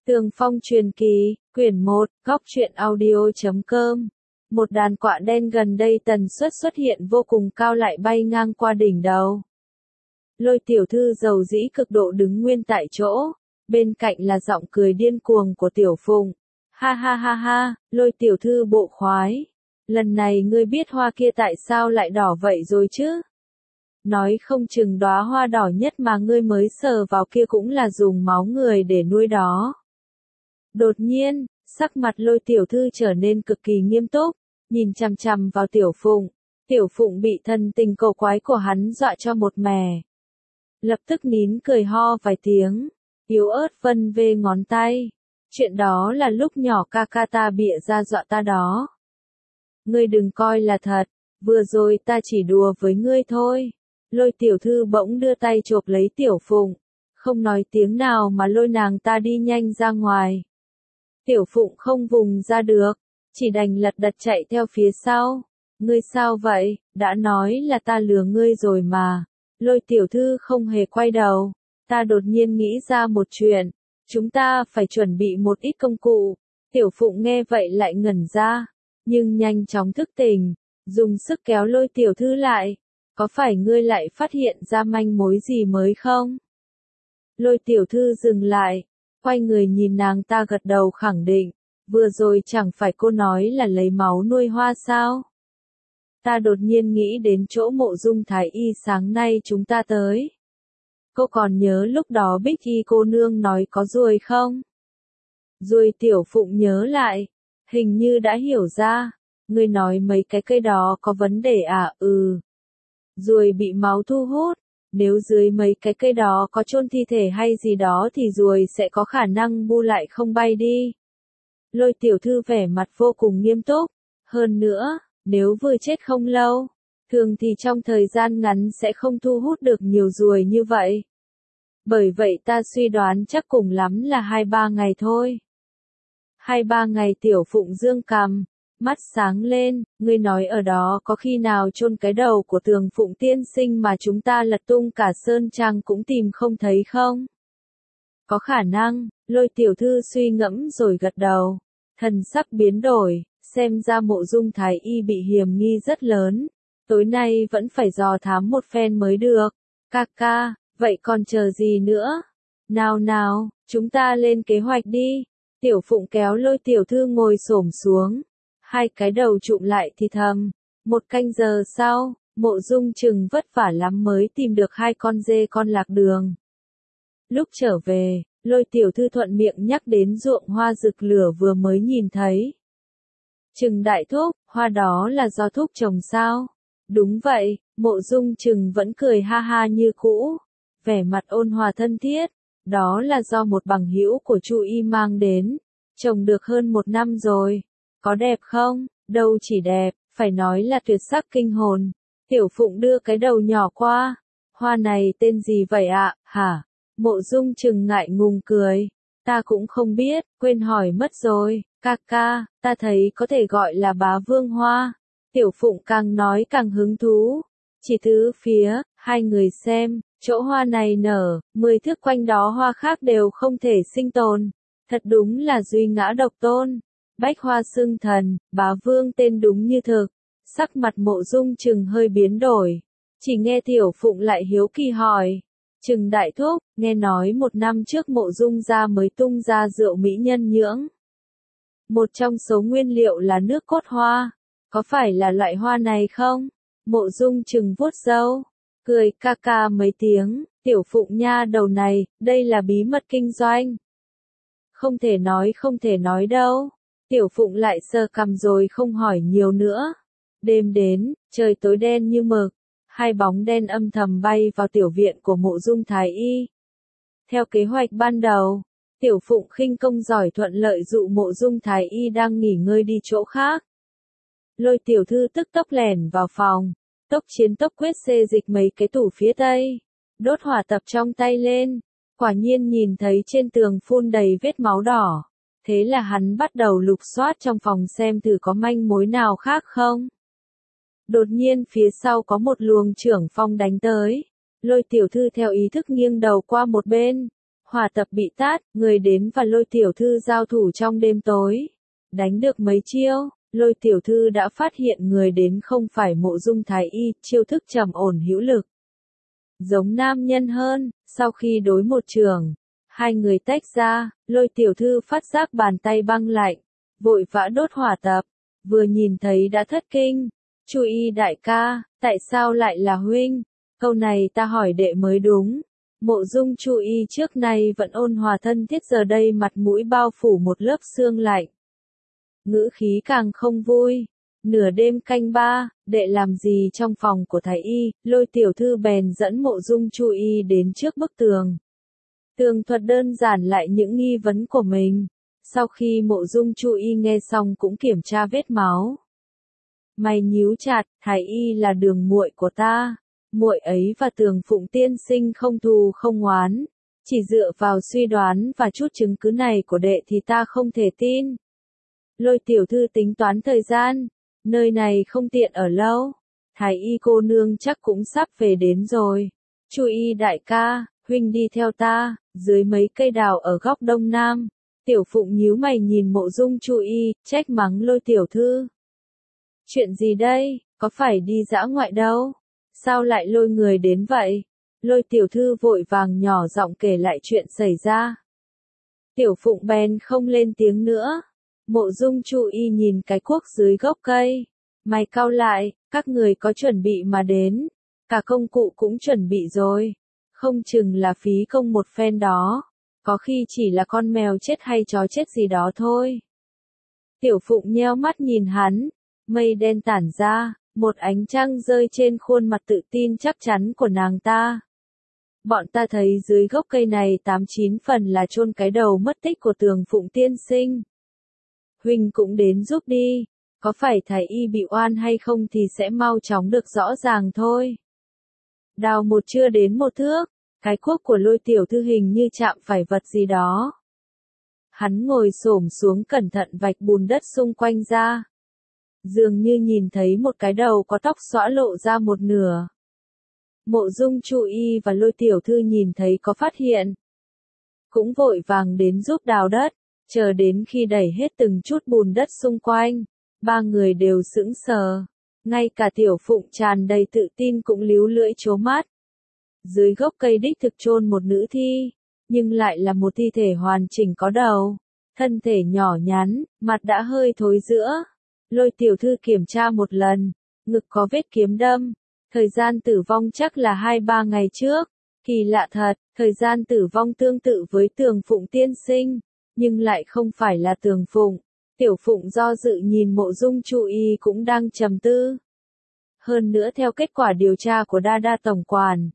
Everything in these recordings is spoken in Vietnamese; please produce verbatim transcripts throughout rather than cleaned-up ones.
Tường Phong truyền kỳ, quyển một, góc truyện audio chấm com. Một đàn quạ đen gần đây tần suất xuất hiện vô cùng cao lại bay ngang qua đỉnh đầu. Lôi tiểu thư dầu dĩ cực độ đứng nguyên tại chỗ, bên cạnh là giọng cười điên cuồng của Tiểu Phụng. Ha ha ha ha, Lôi tiểu thư bộ khoái. Lần này ngươi biết hoa kia tại sao lại đỏ vậy rồi chứ? Nói không chừng đóa hoa đỏ nhất mà ngươi mới sờ vào kia cũng là dùng máu người để nuôi đó. Đột nhiên, sắc mặt Lôi tiểu thư trở nên cực kỳ nghiêm túc, nhìn chằm chằm vào Tiểu Phụng. Tiểu Phụng bị thần tình cầu quái của hắn dọa cho một mẻ. Lập tức nín cười ho vài tiếng, yếu ớt vân vê ngón tay. Chuyện đó là lúc nhỏ ca ca ta bịa ra dọa ta đó. Ngươi đừng coi là thật, vừa rồi ta chỉ đùa với ngươi thôi. Lôi tiểu thư bỗng đưa tay chộp lấy Tiểu Phụng, không nói tiếng nào mà lôi nàng ta đi nhanh ra ngoài. Tiểu Phụng không vùng ra được, chỉ đành lật đật chạy theo phía sau. Ngươi sao vậy, đã nói là ta lừa ngươi rồi mà. Lôi tiểu thư không hề quay đầu. Ta đột nhiên nghĩ ra một chuyện, chúng ta phải chuẩn bị một ít công cụ. Tiểu Phụng nghe vậy lại ngẩn ra, nhưng nhanh chóng thức tỉnh, dùng sức kéo Lôi tiểu thư lại. Có phải ngươi lại phát hiện ra manh mối gì mới không? Lôi tiểu thư dừng lại, quay người nhìn nàng ta gật đầu khẳng định, vừa rồi chẳng phải cô nói là lấy máu nuôi hoa sao? Ta đột nhiên nghĩ đến chỗ Mộ Dung Thái Y sáng nay chúng ta tới. Cô còn nhớ lúc đó Bích Y cô nương nói có ruồi không? Ruồi. Tiểu Phụng nhớ lại, hình như đã hiểu ra, ngươi nói mấy cái cây đó có vấn đề à? Ừ. Ruồi bị máu thu hút, nếu dưới mấy cái cây đó có chôn thi thể hay gì đó thì ruồi sẽ có khả năng bu lại không bay đi. Lôi tiểu thư vẻ mặt vô cùng nghiêm túc, hơn nữa, nếu vừa chết không lâu, thường thì trong thời gian ngắn sẽ không thu hút được nhiều ruồi như vậy. Bởi vậy ta suy đoán chắc cùng lắm là hai ba ngày thôi. Hai ba ngày. Tiểu Phụng dương cằm, mắt sáng lên, ngươi nói ở đó có khi nào chôn cái đầu của Tường Phụng tiên sinh mà chúng ta lật tung cả sơn trang cũng tìm không thấy không? Có khả năng. Lôi tiểu thư suy ngẫm rồi gật đầu, thần sắc biến đổi, xem ra Mộ Dung Thái Y bị hiềm nghi rất lớn, tối nay vẫn phải dò thám một phen mới được. Ca ca, vậy còn chờ gì nữa? Nào nào, chúng ta lên kế hoạch đi. Tiểu Phụng kéo Lôi tiểu thư ngồi xổm xuống, hai cái đầu chụm lại thì thầm. Một canh giờ sau, Mộ Dung Trừng vất vả lắm mới tìm được hai con dê con lạc đường. Lúc trở về, Lôi tiểu thư thuận miệng nhắc đến ruộng hoa rực lửa vừa mới nhìn thấy. Trừng đại thúc, hoa đó là do thúc trồng sao? Đúng vậy. Mộ Dung Trừng vẫn cười ha ha như cũ, vẻ mặt ôn hòa thân thiết. Đó là do một bằng hữu của Chu Y mang đến, trồng được hơn một năm rồi. Có đẹp không? Đâu chỉ đẹp, phải nói là tuyệt sắc kinh hồn. Tiểu Phụng đưa cái đầu nhỏ qua. Hoa này tên gì vậy ạ? Hả? Mộ Dung Trừng ngại ngùng cười. Ta cũng không biết, quên hỏi mất rồi. Ca ca, ta thấy có thể gọi là bá vương hoa. Tiểu Phụng càng nói càng hứng thú. Chỉ tứ phía, hai người xem, chỗ hoa này nở, mười thước quanh đó hoa khác đều không thể sinh tồn. Thật đúng là duy ngã độc tôn. Bách hoa xưng thần, bá vương tên đúng như thực. Sắc mặt Mộ Dung Trừng hơi biến đổi. Chỉ nghe Tiểu Phụng lại hiếu kỳ hỏi. Trừng đại thúc, nghe nói một năm trước Mộ Dung gia mới tung ra rượu mỹ nhân nhưỡng. Một trong số nguyên liệu là nước cốt hoa. Có phải là loại hoa này không? Mộ Dung Trừng vuốt râu, cười ca ca mấy tiếng. Tiểu Phụng nha đầu này, đây là bí mật kinh doanh. Không thể nói không thể nói đâu. Tiểu Phụng lại sờ cằm rồi không hỏi nhiều nữa. Đêm đến, trời tối đen như mực. Hai bóng đen âm thầm bay vào tiểu viện của Mộ Dung Thái Y. Theo kế hoạch ban đầu, Tiểu Phụng khinh công giỏi thuận lợi dụ Mộ Dung Thái Y đang nghỉ ngơi đi chỗ khác. Lôi tiểu thư tức tốc lẻn vào phòng, tốc chiến tốc quyết xê dịch mấy cái tủ phía tây, đốt hỏa tập trong tay lên, quả nhiên nhìn thấy trên tường phun đầy vết máu đỏ. Thế là hắn bắt đầu lục soát trong phòng xem thử có manh mối nào khác không. Đột nhiên phía sau có một luồng trưởng phong đánh tới. Lôi tiểu thư theo ý thức nghiêng đầu qua một bên. Hỏa tập bị tát, người đến và Lôi tiểu thư giao thủ trong đêm tối. Đánh được mấy chiêu, Lôi tiểu thư đã phát hiện người đến không phải Mộ Dung Thái Y, chiêu thức trầm ổn hữu lực. Giống nam nhân hơn, sau khi đối một trường, hai người tách ra, Lôi tiểu thư phát giác bàn tay băng lạnh, vội vã đốt hỏa tập, vừa nhìn thấy đã thất kinh. Chu Y đại ca, tại sao lại là huynh? Câu này ta hỏi đệ mới đúng. Mộ Dung Chu Y trước nay vẫn ôn hòa thân thiết, giờ đây mặt mũi bao phủ một lớp sương lạnh. Ngữ khí càng không vui. Nửa đêm canh ba, đệ làm gì trong phòng của Thái Y? Lôi tiểu thư bèn dẫn Mộ Dung Chu Y đến trước bức tường. Tường thuật đơn giản lại những nghi vấn của mình. Sau khi Mộ Dung Chu Y nghe xong cũng kiểm tra vết máu. Mày nhíu chặt, Thái Y là đường muội của ta. Muội ấy và Tường Phụng tiên sinh không thù không oán. Chỉ dựa vào suy đoán và chút chứng cứ này của đệ thì ta không thể tin. Lôi tiểu thư tính toán thời gian. Nơi này không tiện ở lâu. Thái Y cô nương chắc cũng sắp về đến rồi. Chu Y đại ca, huynh đi theo ta, dưới mấy cây đào ở góc đông nam. Tiểu Phụng nhíu mày nhìn Mộ Dung Chu Y, trách mắng Lôi tiểu thư. Chuyện gì đây, có phải đi dã ngoại đâu? Sao lại lôi người đến vậy? Lôi tiểu thư vội vàng nhỏ giọng kể lại chuyện xảy ra. Tiểu Phụng bèn không lên tiếng nữa. Mộ Dung Chu Y nhìn cái cuốc dưới gốc cây. Mày cau lại, các người có chuẩn bị mà đến. Cả công cụ cũng chuẩn bị rồi. Không chừng là phí công một phen đó. Có khi chỉ là con mèo chết hay chó chết gì đó thôi. Tiểu Phụng nheo mắt nhìn hắn. Mây đen tản ra, một ánh trăng rơi trên khuôn mặt tự tin chắc chắn của nàng ta. Bọn ta thấy dưới gốc cây này tám chín phần là chôn cái đầu mất tích của Tường Phụng tiên sinh. Huynh cũng đến giúp đi, có phải Thái Y bị oan hay không thì sẽ mau chóng được rõ ràng thôi. Đào một chưa đến một thước, cái cuốc của Lôi tiểu thư hình như chạm phải vật gì đó. Hắn ngồi xổm xuống cẩn thận vạch bùn đất xung quanh ra. Dường như nhìn thấy một cái đầu có tóc xõa lộ ra một nửa. Mộ Dung Chu Y và Lôi tiểu thư nhìn thấy có phát hiện. Cũng vội vàng đến giúp đào đất, chờ đến khi đẩy hết từng chút bùn đất xung quanh. Ba người đều sững sờ. Ngay cả Tiểu Phụng tràn đầy tự tin cũng líu lưỡi trố mắt. Dưới gốc cây đích thực chôn một nữ thi, nhưng lại là một thi thể hoàn chỉnh có đầu. Thân thể nhỏ nhắn, mặt đã hơi thối rữa. Lôi tiểu thư kiểm tra một lần, ngực có vết kiếm đâm, thời gian tử vong chắc là hai ba ngày trước. Kỳ lạ thật, thời gian tử vong tương tự với Tường Phụng tiên sinh, nhưng lại không phải là Tường Phụng. Tiểu Phụng do dự nhìn Mộ Dung Chu Y cũng đang trầm tư. Hơn nữa theo kết quả điều tra của Đa Đa tổng quản,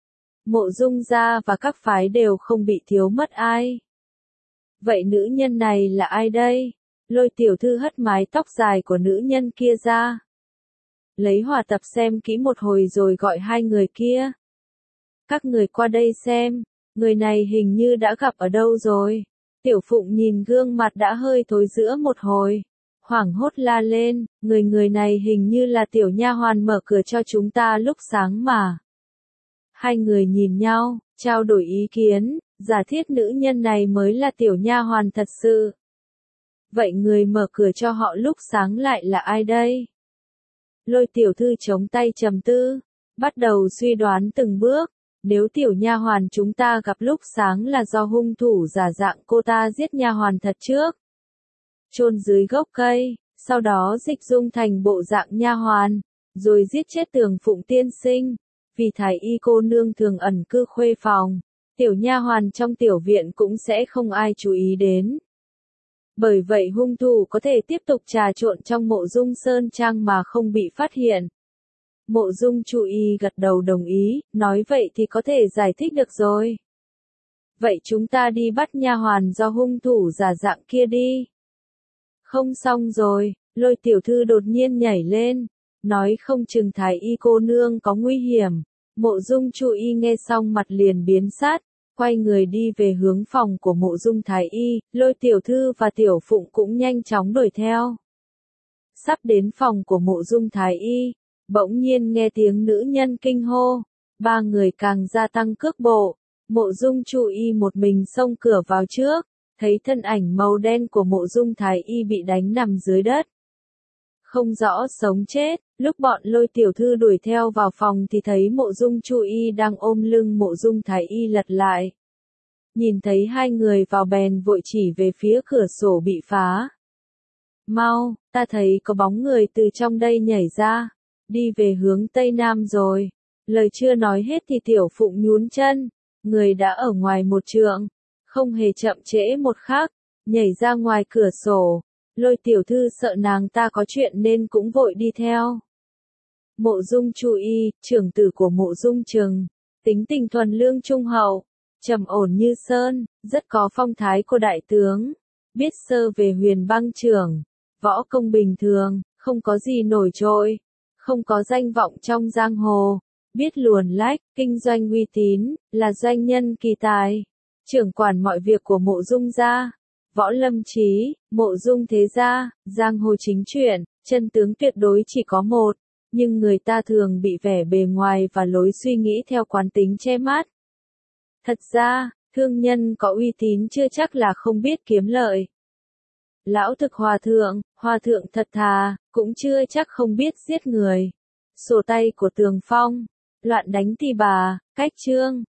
Mộ Dung gia và các phái đều không bị thiếu mất ai. Vậy nữ nhân này là ai đây? Lôi tiểu thư hất mái tóc dài của nữ nhân kia ra. Lấy hỏa tập xem kỹ một hồi rồi gọi hai người kia. Các người qua đây xem, người này hình như đã gặp ở đâu rồi. Tiểu Phụng nhìn gương mặt đã hơi thối rữa một hồi. Hoảng hốt la lên, người người này hình như là tiểu nha hoàn mở cửa cho chúng ta lúc sáng mà. Hai người nhìn nhau, trao đổi ý kiến, giả thiết nữ nhân này mới là tiểu nha hoàn thật sự. Vậy người mở cửa cho họ lúc sáng lại là ai đây? Lôi tiểu thư chống tay trầm tư, bắt đầu suy đoán từng bước. Nếu tiểu nha hoàn chúng ta gặp lúc sáng là do hung thủ giả dạng cô ta giết nha hoàn thật trước, chôn dưới gốc cây, sau đó dịch dung thành bộ dạng nha hoàn, rồi giết chết Tường Phụng tiên sinh. Vì Thái Y cô nương thường ẩn cư khuê phòng, tiểu nha hoàn trong tiểu viện cũng sẽ không ai chú ý đến. Bởi vậy hung thủ có thể tiếp tục trà trộn trong Mộ Dung Sơn Trang mà không bị phát hiện. Mộ Dung Chu Y gật đầu đồng ý, nói vậy thì có thể giải thích được rồi. Vậy chúng ta đi bắt nha hoàn do hung thủ giả dạng kia đi. Không xong rồi, Lôi tiểu thư đột nhiên nhảy lên, nói không chừng Thái Y cô nương có nguy hiểm. Mộ Dung Chu Y nghe xong mặt liền biến sát, quay người đi về hướng phòng của Mộ Dung Thái Y, Lôi tiểu thư và Tiểu Phụng cũng nhanh chóng đuổi theo. Sắp đến phòng của Mộ Dung Thái Y, bỗng nhiên nghe tiếng nữ nhân kinh hô, ba người càng gia tăng cước bộ, Mộ Dung Chu Y một mình xông cửa vào trước, thấy thân ảnh màu đen của Mộ Dung Thái Y bị đánh nằm dưới đất. Không rõ sống chết, lúc bọn Lôi tiểu thư đuổi theo vào phòng thì thấy Mộ Dung Chu Y đang ôm lưng Mộ Dung Thái Y lật lại. Nhìn thấy hai người vào bèn vội chỉ về phía cửa sổ bị phá. Mau, ta thấy có bóng người từ trong đây nhảy ra, đi về hướng Tây Nam rồi. Lời chưa nói hết thì Tiểu Phụng nhún chân, người đã ở ngoài một trượng, không hề chậm trễ một khắc, nhảy ra ngoài cửa sổ. Lôi tiểu thư sợ nàng ta có chuyện nên cũng vội đi theo. Mộ Dung Chu Y, trưởng tử của Mộ Dung Trừng, tính tình thuần lương trung hậu, trầm ổn như sơn, rất có phong thái của đại tướng, biết sơ về Huyền Băng Trưởng, võ công bình thường, không có gì nổi trội, không có danh vọng trong giang hồ, biết luồn lách, kinh doanh uy tín, là doanh nhân kỳ tài, trưởng quản mọi việc của Mộ Dung gia. Võ lâm trí, Mộ Dung thế gia, giang hồ chính truyện, chân tướng tuyệt đối chỉ có một, nhưng người ta thường bị vẻ bề ngoài và lối suy nghĩ theo quán tính che mắt. Thật ra, thương nhân có uy tín chưa chắc là không biết kiếm lợi. Lão thực hòa thượng, hòa thượng thật thà, cũng chưa chắc không biết giết người. Sổ tay của Tường Phong, loạn đánh thì bà, cách trương,